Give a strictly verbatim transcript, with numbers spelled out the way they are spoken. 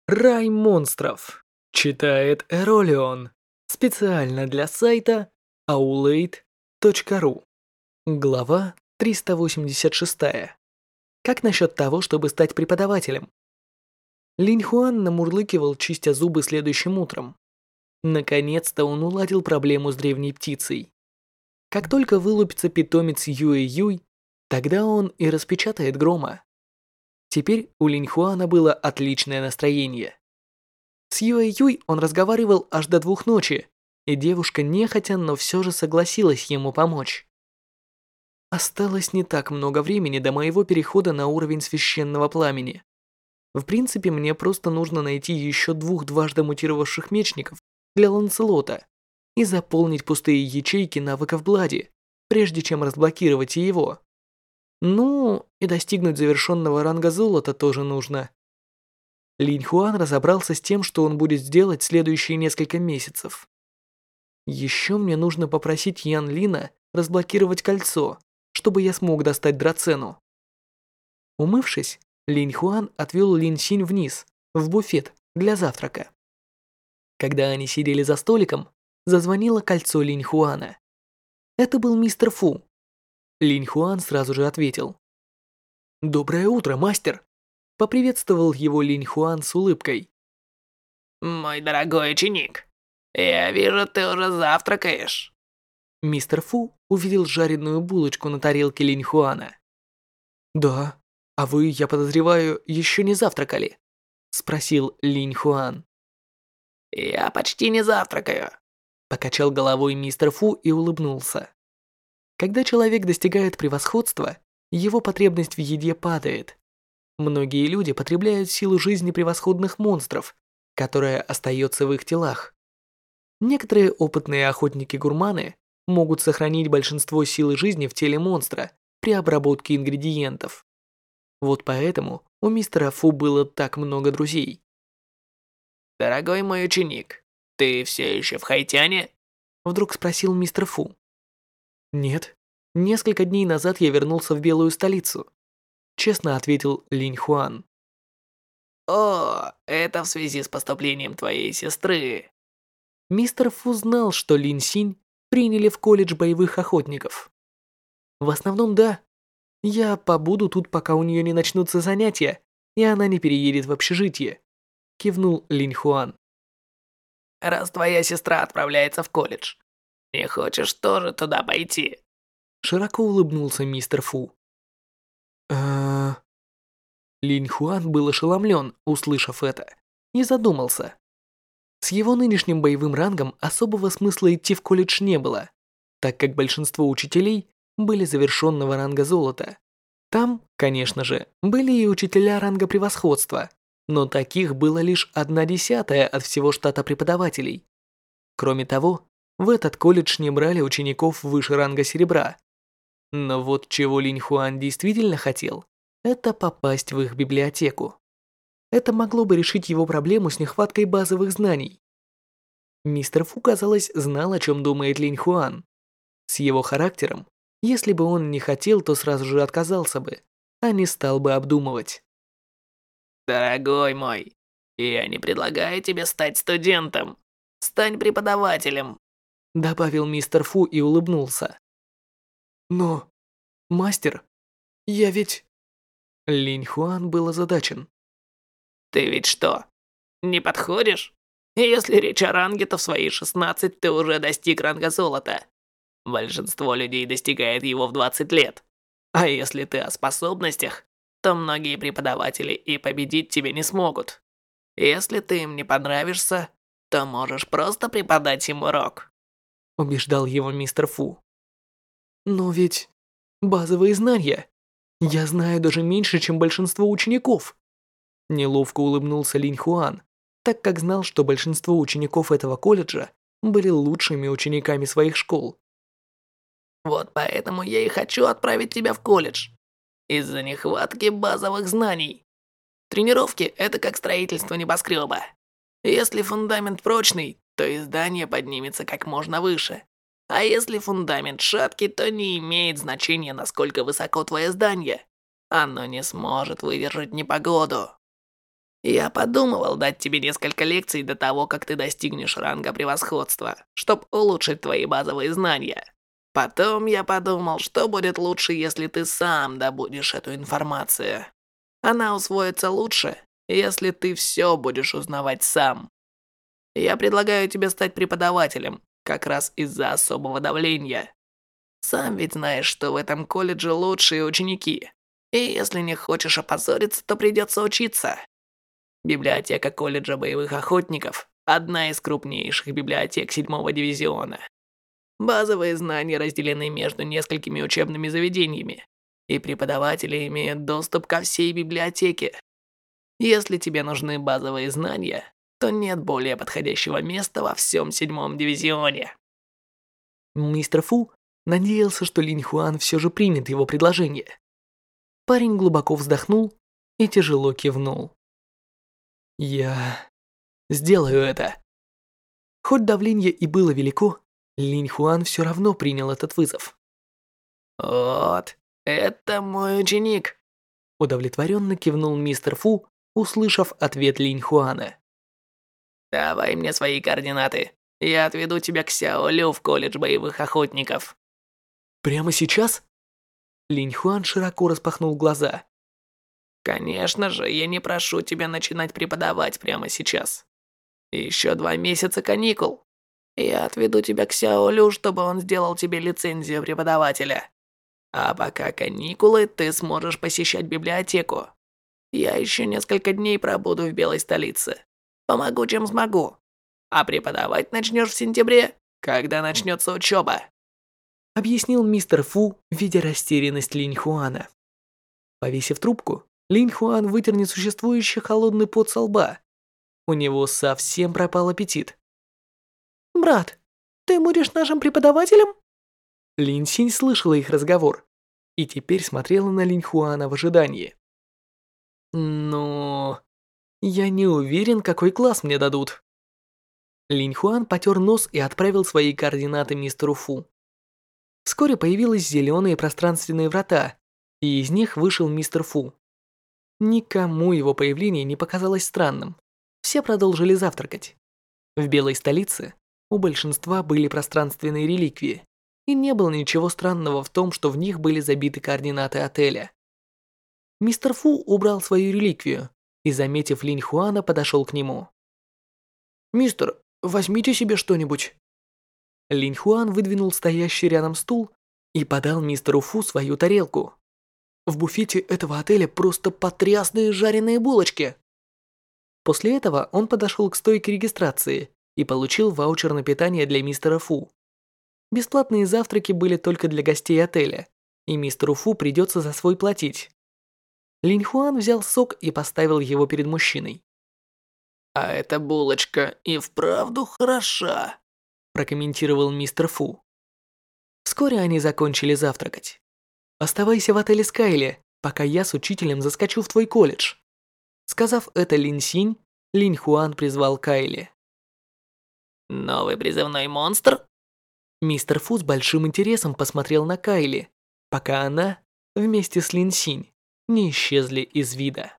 Рай монстров. Читает Эролион. Специально для сайта аулейт точка ру. Глава триста восемьдесят шесть. Как насчет того, чтобы стать преподавателем? Линь Хуан намурлыкивал, чистя зубы следующим утром. Наконец-то он уладил проблему с древней птицей. Как только вылупится питомец Юэ-Юй, тогда он и распечатает грома. Теперь у Линь Хуана было отличное настроение. С Юэ-Юй он разговаривал аж до двух ночи, и девушка нехотя, но все же согласилась ему помочь. Осталось не так много времени до моего перехода на уровень священного пламени. В принципе, мне просто нужно найти еще двух дважды мутировавших мечников для Ланселота и заполнить пустые ячейки навыков Блади, прежде чем разблокировать и его. Ну, и достигнуть завершенного ранга золота тоже нужно. Линь Хуан разобрался с тем, что он будет делать следующие несколько месяцев. Еще мне нужно попросить Ян Лина разблокировать кольцо, чтобы я смог достать драцену. Умывшись, Линь Хуан отвел Лин Синь вниз, в буфет, для завтрака. Когда они сидели за столиком, зазвонило кольцо Линь Хуана. Это был мистер Фу. Линь Хуан сразу же ответил. «Доброе утро, мастер!» Поприветствовал его Линь Хуан с улыбкой. «Мой дорогой ученик, я вижу, ты уже завтракаешь». Мистер Фу увидел жареную булочку на тарелке Линь Хуана. «Да, а вы, я подозреваю, еще не завтракали?» Спросил Линь Хуан. «Я почти не завтракаю», покачал головой мистер Фу и улыбнулся. Когда человек достигает превосходства, его потребность в еде падает. Многие люди потребляют силу жизни превосходных монстров, которая остается в их телах. Некоторые опытные охотники-гурманы могут сохранить большинство силы жизни в теле монстра при обработке ингредиентов. Вот поэтому у мистера Фу было так много друзей. «Дорогой мой ученик, ты все еще в Хайтяне?» Вдруг спросил мистер Фу. «Нет, несколько дней назад я вернулся в Белую столицу», честно ответил Линь Хуан. «О, это в связи с поступлением твоей сестры». Мистер Фу знал, что Лин Синь приняли в колледж боевых охотников. В основном, да. Я побуду тут, пока у нее не начнутся занятия, и она не переедет в общежитие, кивнул Линь Хуан. «Раз твоя сестра отправляется в колледж, не хочешь тоже туда пойти?» Широко улыбнулся мистер Фу. э Линь Хуан был ошеломлен, услышав это, и задумался. С его нынешним боевым рангом особого смысла идти в колледж не было, так как большинство учителей были завершенного ранга золота. Там, конечно же, были и учителя ранга превосходства, но таких было лишь одна десятая от всего штата преподавателей. Кроме того, в этот колледж не брали учеников выше ранга серебра. Но вот чего Линь Хуан действительно хотел, это попасть в их библиотеку. Это могло бы решить его проблему с нехваткой базовых знаний. Мистер Фу, казалось, знал, о чем думает Линь Хуан. С его характером, если бы он не хотел, то сразу же отказался бы, а не стал бы обдумывать. «Дорогой мой, я не предлагаю тебе стать студентом. Стань преподавателем», добавил мистер Фу и улыбнулся. «Но, мастер, я ведь...» Линь Хуан был озадачен. «Ты ведь что, не подходишь? Если речь о ранге, то в свои шестнадцать ты уже достиг ранга золота. Большинство людей достигает его в двадцать лет. А если ты о способностях, то многие преподаватели и победить тебя не смогут. Если ты им не понравишься, то можешь просто преподать им урок», убеждал его мистер Фу. «Но ведь базовые знания. Я знаю даже меньше, чем большинство учеников». Неловко улыбнулся Линь Хуан, так как знал, что большинство учеников этого колледжа были лучшими учениками своих школ. «Вот поэтому я и хочу отправить тебя в колледж. Из-за нехватки базовых знаний. Тренировки – это как строительство небоскреба. Если фундамент прочный, то и здание поднимется как можно выше. А если фундамент шаткий, то не имеет значения, насколько высоко твое здание. Оно не сможет выдержать непогоду». Я подумывал дать тебе несколько лекций до того, как ты достигнешь ранга превосходства, чтобы улучшить твои базовые знания. Потом я подумал, что будет лучше, если ты сам добудешь эту информацию. Она усвоится лучше, если ты все будешь узнавать сам. Я предлагаю тебе стать преподавателем, как раз из-за особого давления. Сам ведь знаешь, что в этом колледже лучшие ученики. И если не хочешь опозориться, то придется учиться. Библиотека колледжа боевых охотников – одна из крупнейших библиотек седьмого дивизиона. Базовые знания разделены между несколькими учебными заведениями, и преподаватели имеют доступ ко всей библиотеке. Если тебе нужны базовые знания, то нет более подходящего места во всем седьмом дивизионе. Мистер Фу надеялся, что Линь Хуан все же примет его предложение. Парень глубоко вздохнул и тяжело кивнул. «Я сделаю это». Хоть давление и было велико, Линь Хуан все равно принял этот вызов. «Вот, это мой ученик», — удовлетворенно кивнул мистер Фу, услышав ответ Линь Хуана. «Давай мне свои координаты. Я отведу тебя к Сяо Лю в колледж боевых охотников». «Прямо сейчас?» Линь Хуан широко распахнул глаза. «Конечно же, я не прошу тебя начинать преподавать прямо сейчас. Еще два месяца каникул. Я отведу тебя к Сяо Лю, чтобы он сделал тебе лицензию преподавателя. А пока каникулы, ты сможешь посещать библиотеку. Я еще несколько дней пробуду в Белой столице. Помогу, чем смогу. А преподавать начнешь в сентябре, когда начнется учеба», — объяснил мистер Фу, видя растерянность Линь Хуана. Повесив трубку, Линь Хуан вытер несуществующий холодный пот со лба. У него совсем пропал аппетит. «Брат, ты будешь нашим преподавателем?» Линь Синь слышала их разговор и теперь смотрела на Линь Хуана в ожидании. «Ну, я не уверен, какой класс мне дадут». Линь Хуан потер нос и отправил свои координаты мистеру Фу. Вскоре появились зеленые пространственные врата, и из них вышел мистер Фу. Никому его появление не показалось странным. Все продолжили завтракать. В Белой столице у большинства были пространственные реликвии, и не было ничего странного в том, что в них были забиты координаты отеля. Мистер Фу убрал свою реликвию и, заметив Линь Хуана, подошел к нему. «Мистер, возьмите себе что-нибудь». Линь Хуан выдвинул стоящий рядом стул и подал мистеру Фу свою тарелку. В буфете этого отеля просто потрясные жареные булочки. После этого он подошел к стойке регистрации и получил ваучер на питание для мистера Фу. Бесплатные завтраки были только для гостей отеля, и мистеру Фу придется за свой платить. Линь Хуан взял сок и поставил его перед мужчиной. «А эта булочка и вправду хороша», — прокомментировал мистер Фу. Вскоре они закончили завтракать. «Оставайся в отеле Скайли, пока я с учителем заскочу в твой колледж». Сказав это Линь Синь, Линь Хуан призвал Кайли. «Новый призывной монстр?» Мистер Фу с большим интересом посмотрел на Кайли, пока она, вместе с Линь Синь, не исчезли из вида.